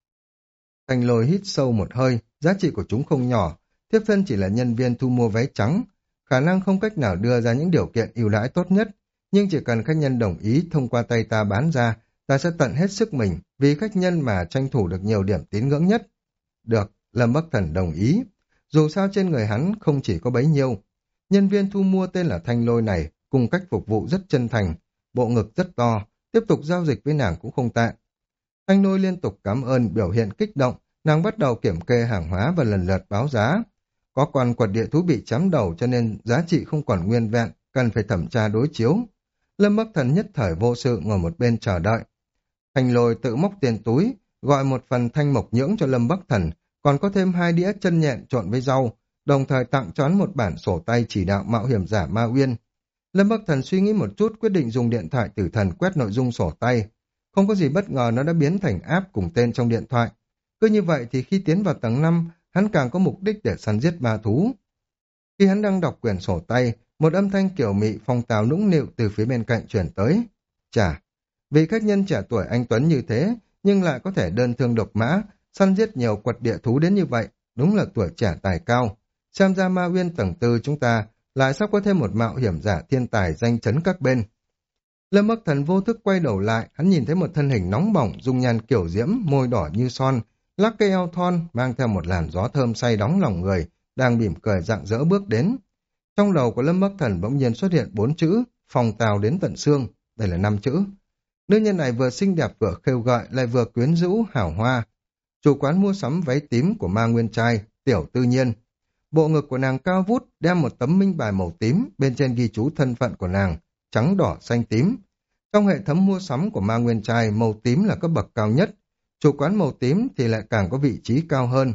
Speaker 1: Thành Lôi hít sâu một hơi, giá trị của chúng không nhỏ, thiếp thân chỉ là nhân viên thu mua váy trắng, khả năng không cách nào đưa ra những điều kiện ưu đãi tốt nhất, nhưng chỉ cần khách nhân đồng ý thông qua tay ta bán ra, ta sẽ tận hết sức mình vì khách nhân mà tranh thủ được nhiều điểm tín ngưỡng nhất. Được, Lâm Bắc Thần đồng ý. Dù sao trên người hắn không chỉ có bấy nhiêu. Nhân viên thu mua tên là Thanh Lôi này, cùng cách phục vụ rất chân thành, bộ ngực rất to, tiếp tục giao dịch với nàng cũng không tệ. Thanh Lôi liên tục cảm ơn, biểu hiện kích động, nàng bắt đầu kiểm kê hàng hóa và lần lượt báo giá. Có con quật địa thú bị chém đầu cho nên giá trị không còn nguyên vẹn, cần phải thẩm tra đối chiếu. Lâm Bắc Thần nhất thời vô sự ngồi một bên chờ đợi. Thanh Lôi tự móc tiền túi, gọi một phần thanh mộc nhưỡng cho Lâm Bắc Thần, còn có thêm hai đĩa chân nhện trộn với rau, đồng thời tặng cho hắn một bản sổ tay chỉ đạo mạo hiểm giả Ma Uyên. Lâm Bắc Thần suy nghĩ một chút, quyết định dùng điện thoại tử thần quét nội dung sổ tay. Không có gì bất ngờ, nó đã biến thành app cùng tên trong điện thoại. Cứ như vậy thì khi tiến vào tầng năm, hắn càng có mục đích để săn giết ma thú. Khi hắn đang đọc quyển sổ tay, một âm thanh kiểu mị phong tào nũng nịu từ phía bên cạnh chuyển tới. Chà, vị khách nhân trẻ tuổi anh tuấn như thế, nhưng lại có thể đơn thương độc mã, săn giết nhiều quật địa thú đến như vậy, đúng là tuổi trẻ tài cao. Xem ra Ma Uyên tầng tư chúng ta lại sắp có thêm một mạo hiểm giả thiên tài danh chấn các bên. Lâm Bắc Thần vô thức quay đầu lại, hắn nhìn thấy một thân hình nóng bỏng, dung nhan kiểu diễm, môi đỏ như son, lắc cây eo thon, mang theo một làn gió thơm say đóng lòng người, đang mỉm cười rạng rỡ bước đến. Trong đầu của Lâm Bắc Thần bỗng nhiên xuất hiện bốn chữ, phòng tào đến tận xương, đây là năm chữ. Nữ nhân này vừa xinh đẹp vừa khêu gợi, lại vừa quyến rũ, hảo hoa. Chủ quán mua sắm váy tím của Ma Nguyên trai, Tiểu Tư Nhiên. Bộ ngực của nàng cao vút, đem một tấm minh bài màu tím, bên trên ghi chú thân phận của nàng, trắng đỏ xanh tím. Trong hệ thống mua sắm của Ma Nguyên trai, màu tím là cấp bậc cao nhất, chủ quán màu tím thì lại càng có vị trí cao hơn.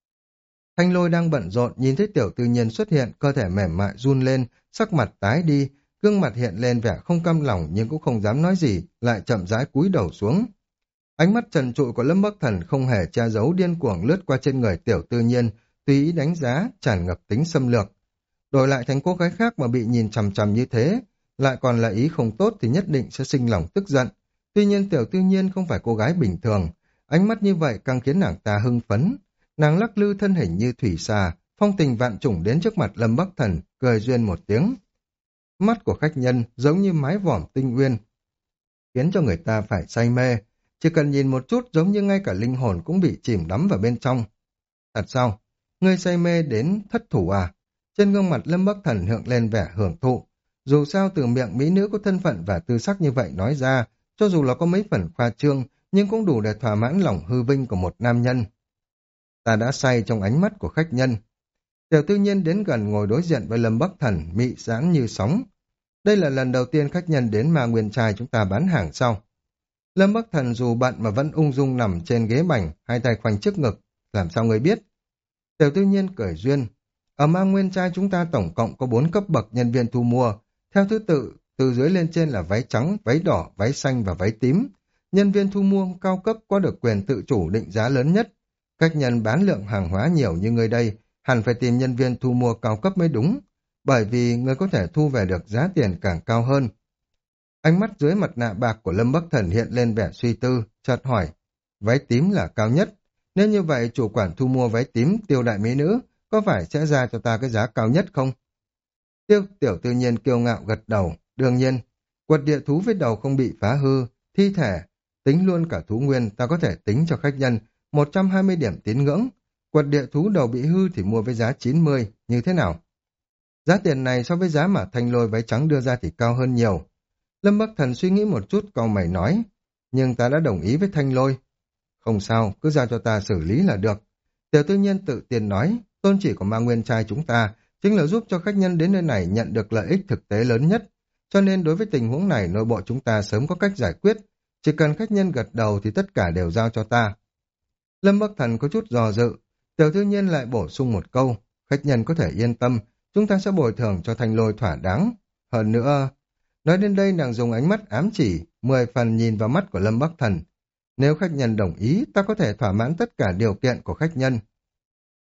Speaker 1: Thanh Lôi đang bận rộn, nhìn thấy Tiểu Tư Nhiên xuất hiện, cơ thể mềm mại run lên, sắc mặt tái đi, gương mặt hiện lên vẻ không cam lòng nhưng cũng không dám nói gì, lại chậm rãi cúi đầu xuống. Ánh mắt trần trụi của Lâm Bắc Thần không hề che giấu, điên cuồng lướt qua trên người Tiểu Tư Nhiên, tùy ý đánh giá, tràn ngập tính xâm lược. Đổi lại thành cô gái khác mà bị nhìn chằm chằm như thế, lại còn là ý không tốt thì nhất định sẽ sinh lòng tức giận. Tuy nhiên Tiểu Tư Nhiên không phải cô gái bình thường, ánh mắt như vậy càng khiến nàng ta hưng phấn. Nàng lắc lư thân hình như thủy xà, phong tình vạn trùng đến trước mặt Lâm Bắc Thần, cười duyên một tiếng. Mắt của khách nhân giống như mái vòm tinh uyên, khiến cho người ta phải say mê. Chỉ cần nhìn một chút giống như ngay cả linh hồn cũng bị chìm đắm vào bên trong. Thật sao? Ngươi say mê đến thất thủ à? Trên gương mặt Lâm Bắc Thần hiện lên vẻ hưởng thụ. Dù sao từ miệng mỹ nữ có thân phận và tư sắc như vậy nói ra, cho dù là có mấy phần khoa trương, nhưng cũng đủ để thỏa mãn lòng hư vinh của một nam nhân. Ta đã say trong ánh mắt của khách nhân. Tiểu Tư Nhiên đến gần ngồi đối diện với Lâm Bắc Thần, mị giãn như sóng. Đây là lần đầu tiên khách nhân đến Ma Nguyên trai chúng ta bán hàng sau. Lâm Bắc Thần dù bận mà vẫn ung dung nằm trên ghế bành, hai tay khoanh trước ngực. Làm sao người biết? Tiểu Tư Nhiên cười duyên. Ở Ma Nguyên trai chúng ta tổng cộng có bốn cấp bậc nhân viên thu mua. Theo thứ tự, từ dưới lên trên là váy trắng, váy đỏ, váy xanh và váy tím. Nhân viên thu mua cao cấp có được quyền tự chủ định giá lớn nhất. Khách nhân bán lượng hàng hóa nhiều như người đây, hẳn phải tìm nhân viên thu mua cao cấp mới đúng, bởi vì người có thể thu về được giá tiền càng cao hơn. Ánh mắt dưới mặt nạ bạc của Lâm Bắc Thần hiện lên vẻ suy tư, chợt hỏi, váy tím là cao nhất, nếu như vậy chủ quản thu mua váy tím Tiêu đại mỹ nữ có phải sẽ ra cho ta cái giá cao nhất không? Tiêu Tiểu Tư Nhiên kiêu ngạo gật đầu, đương nhiên, quật địa thú với đầu không bị phá hư, thi thể, tính luôn cả thú nguyên ta có thể tính cho khách nhân một trăm hai mươi điểm tín ngưỡng, quật địa thú đầu bị hư thì mua với giá chín mươi, như thế nào? Giá tiền này so với giá mà Thanh Lôi váy trắng đưa ra thì cao hơn nhiều. Lâm Bắc Thần suy nghĩ một chút, cau mày nói, nhưng ta đã đồng ý với Thanh Lôi. Không sao, cứ giao cho ta xử lý là được. Tiểu Tư Nhiên tự tiền nói, tôn chỉ của Ma Nguyên trai chúng ta chính là giúp cho khách nhân đến nơi này nhận được lợi ích thực tế lớn nhất. Cho nên đối với tình huống này nội bộ chúng ta sớm có cách giải quyết. Chỉ cần khách nhân gật đầu thì tất cả đều giao cho ta. Lâm Bắc Thần có chút dò dự. Tiểu Tư Nhiên lại bổ sung một câu, khách nhân có thể yên tâm, chúng ta sẽ bồi thường cho Thanh Lôi thỏa đáng. Hơn nữa, nói đến đây nàng dùng ánh mắt ám chỉ, mười phần nhìn vào mắt của Lâm Bắc Thần. Nếu khách nhân đồng ý, ta có thể thỏa mãn tất cả điều kiện của khách nhân.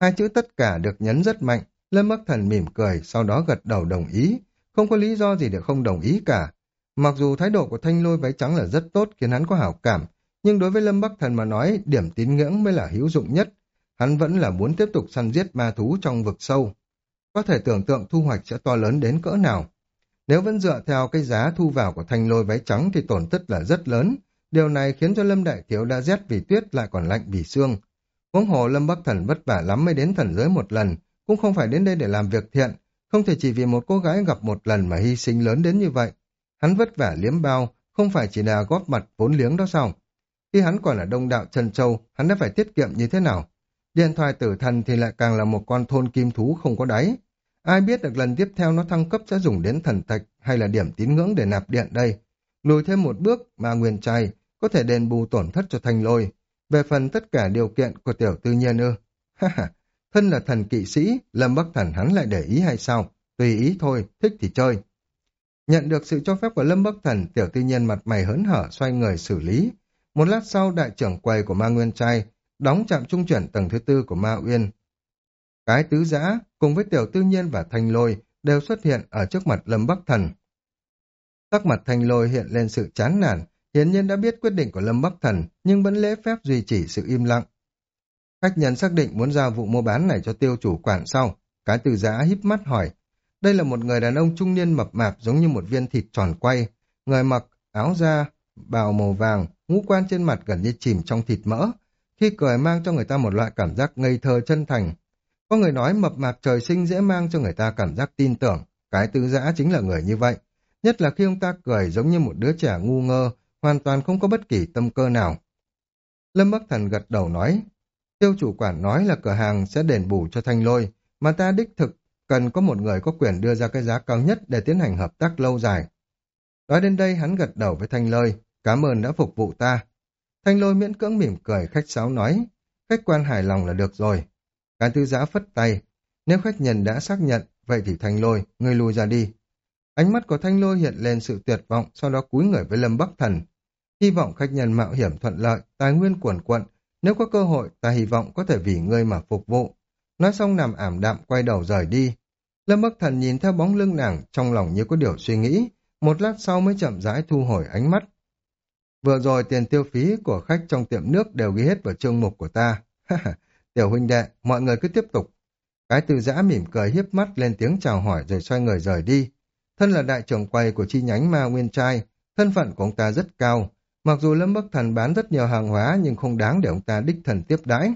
Speaker 1: Hai chữ tất cả được nhấn rất mạnh, Lâm Bắc Thần mỉm cười, sau đó gật đầu đồng ý. Không có lý do gì để không đồng ý cả. Mặc dù thái độ của Thanh Lôi váy trắng là rất tốt khiến hắn có hảo cảm, nhưng đối với Lâm Bắc Thần mà nói, điểm tín ngưỡng mới là hữu dụng nhất. Hắn vẫn là muốn tiếp tục săn giết ma thú trong vực sâu. Có thể tưởng tượng thu hoạch sẽ to lớn đến cỡ nào. Nếu vẫn dựa theo cái giá thu vào của Thanh Lôi váy trắng thì tổn thất là rất lớn. Điều này khiến cho Lâm Đại Thiếu đã rét vì tuyết lại còn lạnh vì xương. Huống hồ Lâm Bắc Thần vất vả lắm mới đến thần giới một lần, cũng không phải đến đây để làm việc thiện, không thể chỉ vì một cô gái gặp một lần mà hy sinh lớn đến như vậy. Hắn vất vả liếm bao, không phải chỉ là góp mặt vốn liếng đó sao? Khi hắn còn ở Đông Đạo Trân Châu, hắn đã phải tiết kiệm như thế nào? Điện thoại tử thần thì lại càng là một con thôn kim thú không có đáy. Ai biết được lần tiếp theo nó thăng cấp sẽ dùng đến thần thạch hay là điểm tín ngưỡng để nạp điện đây? Lùi thêm một bước mà nguyên trai có thể đền bù tổn thất cho Thanh Lôi. Về phần tất cả điều kiện của tiểu tư nhiên ư? Ha ha, thân là thần kỵ sĩ, Lâm Bắc Thần hắn lại để ý hay sao? Tùy ý thôi, thích thì chơi. Nhận được sự cho phép của Lâm Bắc Thần, tiểu tư nhiên mặt mày hớn hở xoay người xử lý. Một lát sau, đại trưởng quầy của Ma Nguyên Trai đóng trạm trung chuyển tầng thứ tư của Ma Uyên. Cái tứ giã cùng với tiểu tư nhiên và Thanh Lôi đều xuất hiện ở trước mặt Lâm Bắc Thần. Sắc mặt Thanh Lôi hiện lên sự chán nản, hiển nhiên đã biết quyết định của Lâm Bắc Thần, nhưng vẫn lễ phép duy trì sự im lặng. Khách nhân xác định muốn giao vụ mua bán này cho tiêu chủ quản sau. Cái từ giã híp mắt hỏi. Đây là một người đàn ông trung niên mập mạp giống như một viên thịt tròn quay. Người mặc áo da, bào màu vàng, ngũ quan trên mặt gần như chìm trong thịt mỡ. Khi cười mang cho người ta một loại cảm giác ngây thơ chân thành. Có người nói mập mạp trời sinh dễ mang cho người ta cảm giác tin tưởng. Cái từ giã chính là người như vậy. Nhất là khi ông ta cười giống như một đứa trẻ ngu ngơ, hoàn toàn không có bất kỳ tâm cơ nào. Lâm Bắc Thần gật đầu nói, tiêu chủ quản nói là cửa hàng sẽ đền bù cho Thanh Lôi, mà ta đích thực cần có một người có quyền đưa ra cái giá cao nhất để tiến hành hợp tác lâu dài. Nói đến đây hắn gật đầu với Thanh Lôi, cảm ơn đã phục vụ ta. Thanh Lôi miễn cưỡng mỉm cười khách sáo nói, khách quan hài lòng là được rồi. Cái tư giã phất tay, nếu khách nhân đã xác nhận, vậy thì Thanh Lôi, ngươi lùi ra đi. Ánh mắt của Thanh Lôi hiện lên sự tuyệt vọng, sau đó cúi người với Lâm Bắc Thần. Hy vọng khách nhân mạo hiểm thuận lợi, tài nguyên cuồn cuộn, nếu có cơ hội, ta hy vọng có thể vì ngươi mà phục vụ. Nói xong nằm ảm đạm quay đầu rời đi. Lâm Bắc Thần nhìn theo bóng lưng nàng, trong lòng như có điều suy nghĩ, một lát sau mới chậm rãi thu hồi ánh mắt. Vừa rồi tiền tiêu phí của khách trong tiệm nước đều ghi hết vào chương mục của ta. Tiểu huynh đệ, mọi người cứ tiếp tục. Cái từ giã mỉm cười hiếp mắt lên tiếng chào hỏi rồi xoay người rời đi. Thân là đại trưởng quầy của chi nhánh Ma Nguyên Trai, thân phận của ông ta rất cao. Mặc dù Lâm Bắc Thần bán rất nhiều hàng hóa nhưng không đáng để ông ta đích thần tiếp đãi.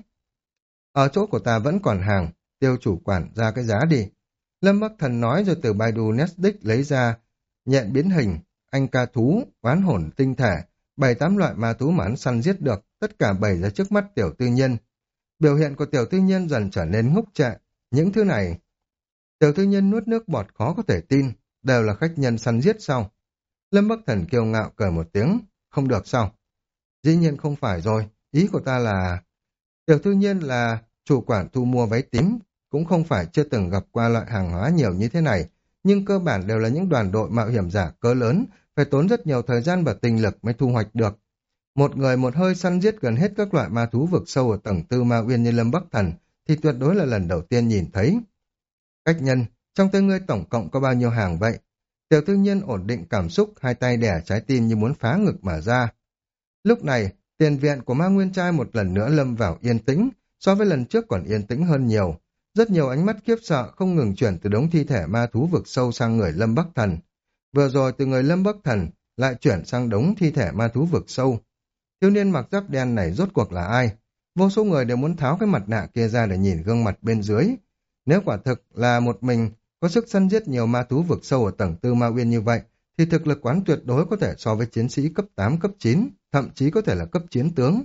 Speaker 1: Ở chỗ của ta vẫn còn hàng, tiêu chủ quản ra cái giá đi. Lâm Bắc Thần nói rồi từ Baidu Netdisk lấy ra nhện biến hình, anh ca thú, oán hồn tinh thể, bảy tám loại ma thú mà hắn săn giết được, tất cả bày ra trước mắt tiểu tư nhân. Biểu hiện của tiểu tư nhân dần trở nên ngốc trệ. Những thứ này, tiểu tư nhân nuốt nước bọt khó có thể tin, đều là khách nhân săn giết sao? Lâm Bắc Thần kiêu ngạo cười một tiếng, không được sao? Dĩ nhiên không phải rồi, ý của ta là... Tiểu tư nhiên là chủ quản thu mua váy tím, cũng không phải chưa từng gặp qua loại hàng hóa nhiều như thế này, nhưng cơ bản đều là những đoàn đội mạo hiểm giả cỡ lớn, phải tốn rất nhiều thời gian và tinh lực mới thu hoạch được. Một người một hơi săn giết gần hết các loại ma thú vực sâu ở tầng tư Ma Uyên như Lâm Bắc Thần thì tuyệt đối là lần đầu tiên nhìn thấy. Khách nhân, trong tay ngươi tổng cộng có bao nhiêu hàng vậy? Tiểu tư nhiên ổn định cảm xúc, hai tay đè trái tim như muốn phá ngực mà ra. Lúc này, tiền viện của Ma Nguyên Trai một lần nữa lâm vào yên tĩnh, so với lần trước còn yên tĩnh hơn nhiều. Rất nhiều ánh mắt khiếp sợ không ngừng chuyển từ đống thi thể ma thú vực sâu sang người Lâm Bắc Thần. Vừa rồi từ người Lâm Bắc Thần lại chuyển sang đống thi thể ma thú vực sâu. Thiếu niên mặc giáp đen này rốt cuộc là ai? Vô số người đều muốn tháo cái mặt nạ kia ra để nhìn gương mặt bên dưới. Nếu quả thực là một mình có sức săn giết nhiều ma thú vực sâu ở tầng tư Ma Uyên như vậy, thì thực lực quán tuyệt đối có thể so với chiến sĩ cấp tám, cấp chín, thậm chí có thể là cấp chiến tướng.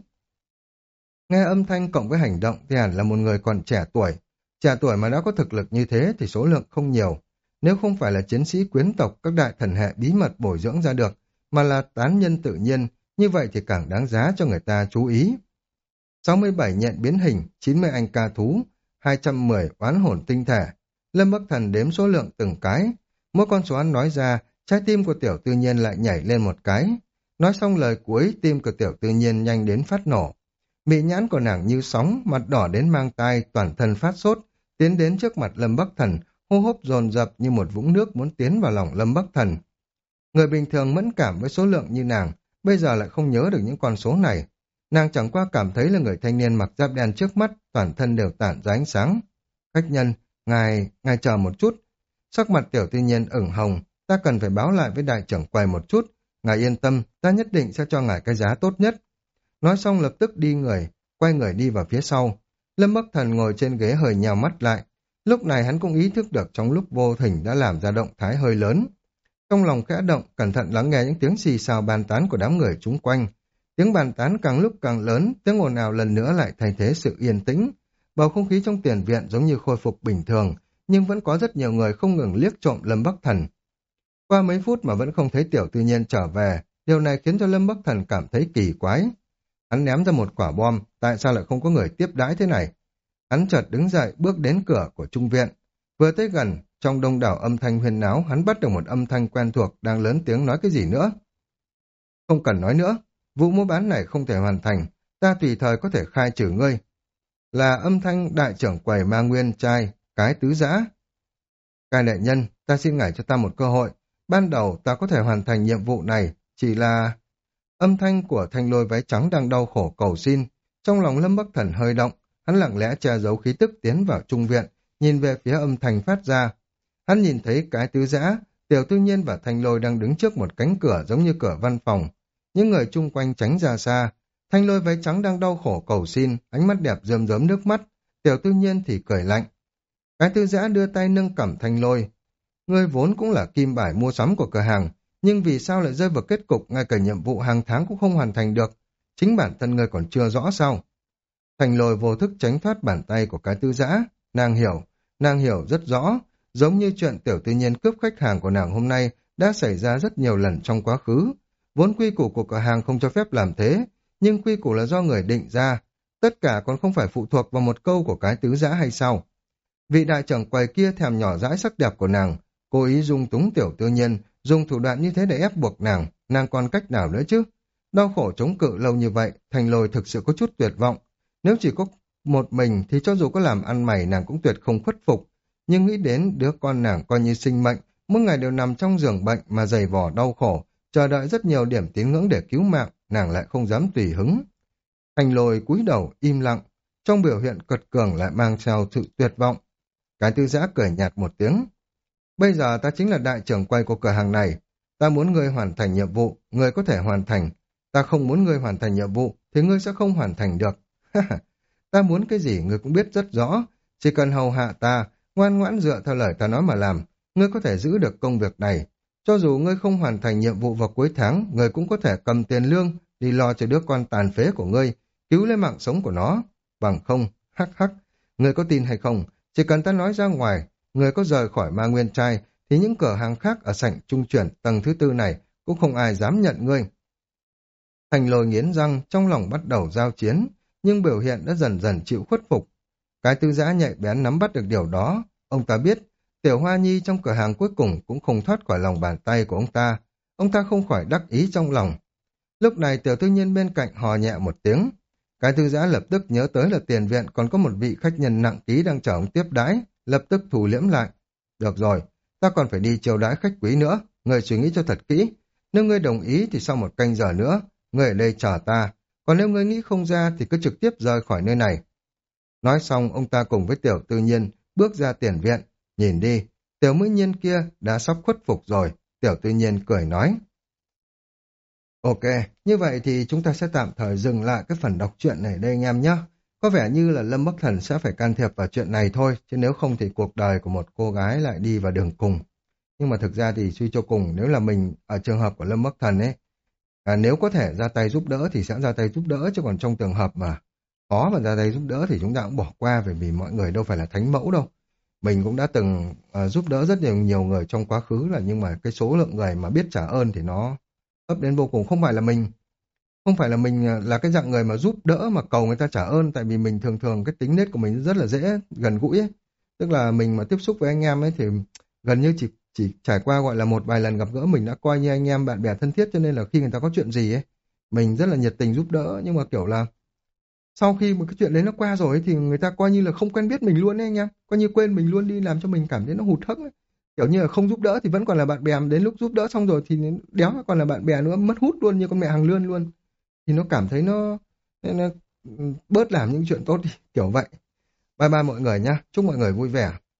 Speaker 1: Nghe âm thanh cộng với hành động thì hẳn là một người còn trẻ tuổi. Trẻ tuổi mà đã có thực lực như thế thì số lượng không nhiều. Nếu không phải là chiến sĩ quyến tộc các đại thần hệ bí mật bồi dưỡng ra được, mà là tán nhân tự nhiên, như vậy thì càng đáng giá cho người ta chú ý. sáu mươi bảy nhện biến hình, chín mươi anh ca thú, hai trăm mười oán hồn tinh thể. Lâm Bắc Thần đếm số lượng từng cái. Mỗi con số ăn nói ra, trái tim của tiểu tư nhiên lại nhảy lên một cái. Nói xong lời cuối, tim của tiểu tư nhiên nhanh đến phát nổ. Mị nhãn của nàng như sóng, mặt đỏ đến mang tai, toàn thân phát sốt, tiến đến trước mặt Lâm Bắc Thần, hô hấp dồn dập như một vũng nước muốn tiến vào lòng Lâm Bắc Thần. Người bình thường mẫn cảm với số lượng như nàng, bây giờ lại không nhớ được những con số này. Nàng chẳng qua cảm thấy là người thanh niên mặc giáp đen trước mắt, toàn thân đều tản ra ánh sáng. Khách nhân, ngài, ngài chờ một chút. Sắc mặt tiểu tư nhiên ửng hồng, ta cần phải báo lại với đại trưởng quầy một chút. Ngài yên tâm, ta nhất định sẽ cho ngài cái giá tốt nhất. Nói xong lập tức đi người, quay người đi vào phía sau. Lâm Bắc Thần ngồi trên ghế hơi nhào mắt lại. Lúc này hắn cũng ý thức được trong lúc vô tình đã làm ra động thái hơi lớn. Trong lòng khẽ động, cẩn thận lắng nghe những tiếng xì xào bàn tán của đám người chung quanh. Tiếng bàn tán càng lúc càng lớn, tiếng ồn ào lần nữa lại thay thế sự yên tĩnh. Bầu không khí trong tiền viện giống như khôi phục bình thường, nhưng vẫn có rất nhiều người không ngừng liếc trộm Lâm Bắc Thần. Qua mấy phút mà vẫn không thấy tiểu tư nhiên trở về, điều này khiến cho Lâm Bắc Thần cảm thấy kỳ quái. Hắn ném ra một quả bom, tại sao lại không có người tiếp đãi thế này? Hắn chợt đứng dậy bước đến cửa của trung viện. Vừa tới gần, trong đông đảo âm thanh huyên náo, hắn bắt được một âm thanh quen thuộc đang lớn tiếng nói cái gì nữa. Không cần nói nữa, vụ mua bán này không thể hoàn thành, ta tùy thời có thể khai trừ ngươi. Là âm thanh đại trưởng quầy Ma Nguyên trai, cái tứ giã. Cai đại nhân, ta xin ngài cho ta một cơ hội. Ban đầu ta có thể hoàn thành nhiệm vụ này, chỉ là... Âm thanh của thanh lôi váy trắng đang đau khổ cầu xin. Trong lòng Lâm Bắc Thần hơi động, hắn lặng lẽ che giấu khí tức tiến vào trung viện, nhìn về phía âm thanh phát ra. Hắn nhìn thấy cái tứ giã, tiểu tư nhiên và thanh lôi đang đứng trước một cánh cửa giống như cửa văn phòng. Những người chung quanh tránh ra xa. Thanh lôi váy trắng đang đau khổ cầu xin, ánh mắt đẹp rơm rớm nước mắt. Tiểu tư nhiên thì cười lạnh. Cái tứ giã đưa tay nâng cằm thanh lôi. Ngươi vốn cũng là kim bài mua sắm của cửa hàng, nhưng vì sao lại rơi vào kết cục ngay cả nhiệm vụ hàng tháng cũng không hoàn thành được? Chính bản thân ngươi còn chưa rõ sao? Thanh lôi vô thức tránh thoát bàn tay của cái tư giã. Nàng hiểu, nàng hiểu rất rõ, giống như chuyện tiểu tư nhiên cướp khách hàng của nàng hôm nay đã xảy ra rất nhiều lần trong quá khứ. Vốn quy củ của cửa hàng không cho phép làm thế, nhưng quy củ là do người định ra. Tất cả còn không phải phụ thuộc vào một câu của cái tứ giã hay sao? Vị đại trưởng quầy kia thèm nhỏ dãi sắc đẹp của nàng, cố ý dung túng tiểu tư nhiên, dùng thủ đoạn như thế để ép buộc nàng, nàng còn cách nào nữa chứ? Đau khổ chống cự lâu như vậy, Thành Lôi thực sự có chút tuyệt vọng. Nếu chỉ có một mình thì cho dù có làm ăn mày nàng cũng tuyệt không khuất phục. Nhưng nghĩ đến đứa con nàng coi như sinh mệnh, mỗi ngày đều nằm trong giường bệnh mà dày vò đau khổ, chờ đợi rất nhiều điểm tín ngưỡng để cứu mạng, nàng lại không dám tùy hứng. Thành Lôi cúi đầu im lặng, trong biểu hiện cật cường lại mang theo sự tuyệt vọng. Cái tư giã cười nhạt một tiếng. Bây giờ ta chính là đại trưởng quầy của cửa hàng này. Ta muốn ngươi hoàn thành nhiệm vụ, ngươi có thể hoàn thành. Ta không muốn ngươi hoàn thành nhiệm vụ, thì ngươi sẽ không hoàn thành được. Ta muốn cái gì ngươi cũng biết rất rõ. Chỉ cần hầu hạ ta, ngoan ngoãn dựa theo lời ta nói mà làm, ngươi có thể giữ được công việc này. Cho dù ngươi không hoàn thành nhiệm vụ vào cuối tháng, ngươi cũng có thể cầm tiền lương, đi lo cho đứa con tàn phế của ngươi, cứu lấy mạng sống của nó. Bằng không, hắc hắc, ngươi có tin hay không? Chỉ cần ta nói ra ngoài, người có rời khỏi Ma Nguyên trai, thì những cửa hàng khác ở sảnh trung chuyển tầng thứ tư này cũng không ai dám nhận ngươi. Thành Lôi nghiến răng, trong lòng bắt đầu giao chiến, nhưng biểu hiện đã dần dần chịu khuất phục. Cái tư giã nhạy bén nắm bắt được điều đó. Ông ta biết, Tiểu Hoa Nhi trong cửa hàng cuối cùng cũng không thoát khỏi lòng bàn tay của ông ta. Ông ta không khỏi đắc ý trong lòng. Lúc này Tiểu Tư Nhiên bên cạnh hò nhẹ một tiếng. Cái tư giã lập tức nhớ tới là tiền viện còn có một vị khách nhân nặng ký đang chờ ông tiếp đãi, lập tức thủ liễm lại. Được rồi, ta còn phải đi chiêu đãi khách quý nữa, ngươi suy nghĩ cho thật kỹ. Nếu ngươi đồng ý thì sau một canh giờ nữa, ngươi ở đây chờ ta, còn nếu ngươi nghĩ không ra thì cứ trực tiếp rời khỏi nơi này. Nói xong, ông ta cùng với Tiểu Tư Nhiên bước ra tiền viện, nhìn đi, Tiểu Mỹ Nhiên kia đã sắp khuất phục rồi. Tiểu Tư Nhiên cười nói. Ok, như vậy thì chúng ta sẽ tạm thời dừng lại cái phần đọc truyện này đây anh em nhé. Có vẻ như là Lâm Bắc Thần sẽ phải can thiệp vào chuyện này thôi, chứ nếu không thì cuộc đời của một cô gái lại đi vào đường cùng. Nhưng mà thực ra thì suy cho cùng, nếu là mình ở trường hợp của Lâm Bắc Thần ấy, à, nếu có thể ra tay giúp đỡ thì sẽ ra tay giúp đỡ, chứ còn trong trường hợp mà khó mà ra tay giúp đỡ thì chúng ta cũng bỏ qua, bởi vì mọi người đâu phải là thánh mẫu đâu. Mình cũng đã từng à, giúp đỡ rất nhiều nhiều người trong quá khứ, là nhưng mà cái số lượng người mà biết trả ơn thì nó thấp đến vô cùng. Không phải là mình không phải là mình à, là cái dạng người mà giúp đỡ mà cầu người ta trả ơn, tại vì mình thường thường cái tính nết của mình rất là dễ gần gũi ấy. Tức là mình mà tiếp xúc với anh em ấy thì gần như chỉ chỉ trải qua gọi là một vài lần gặp gỡ mình đã coi như anh em bạn bè thân thiết, cho nên là khi người ta có chuyện gì ấy mình rất là nhiệt tình giúp đỡ. Nhưng mà kiểu là sau khi một cái chuyện đấy nó qua rồi ấy, thì người ta coi như là không quen biết mình luôn đấy anh em, coi như quên mình luôn đi, làm cho mình cảm thấy nó hụt hẫng ấy. Kiểu như là không giúp đỡ thì vẫn còn là bạn bè, mà đến lúc giúp đỡ xong rồi thì đéo còn là bạn bè nữa, mất hút luôn như con mẹ hàng lươn luôn. Thì nó cảm thấy nó, nó bớt làm những chuyện tốt đi, kiểu vậy. Bye bye mọi người nhá, chúc mọi người vui vẻ.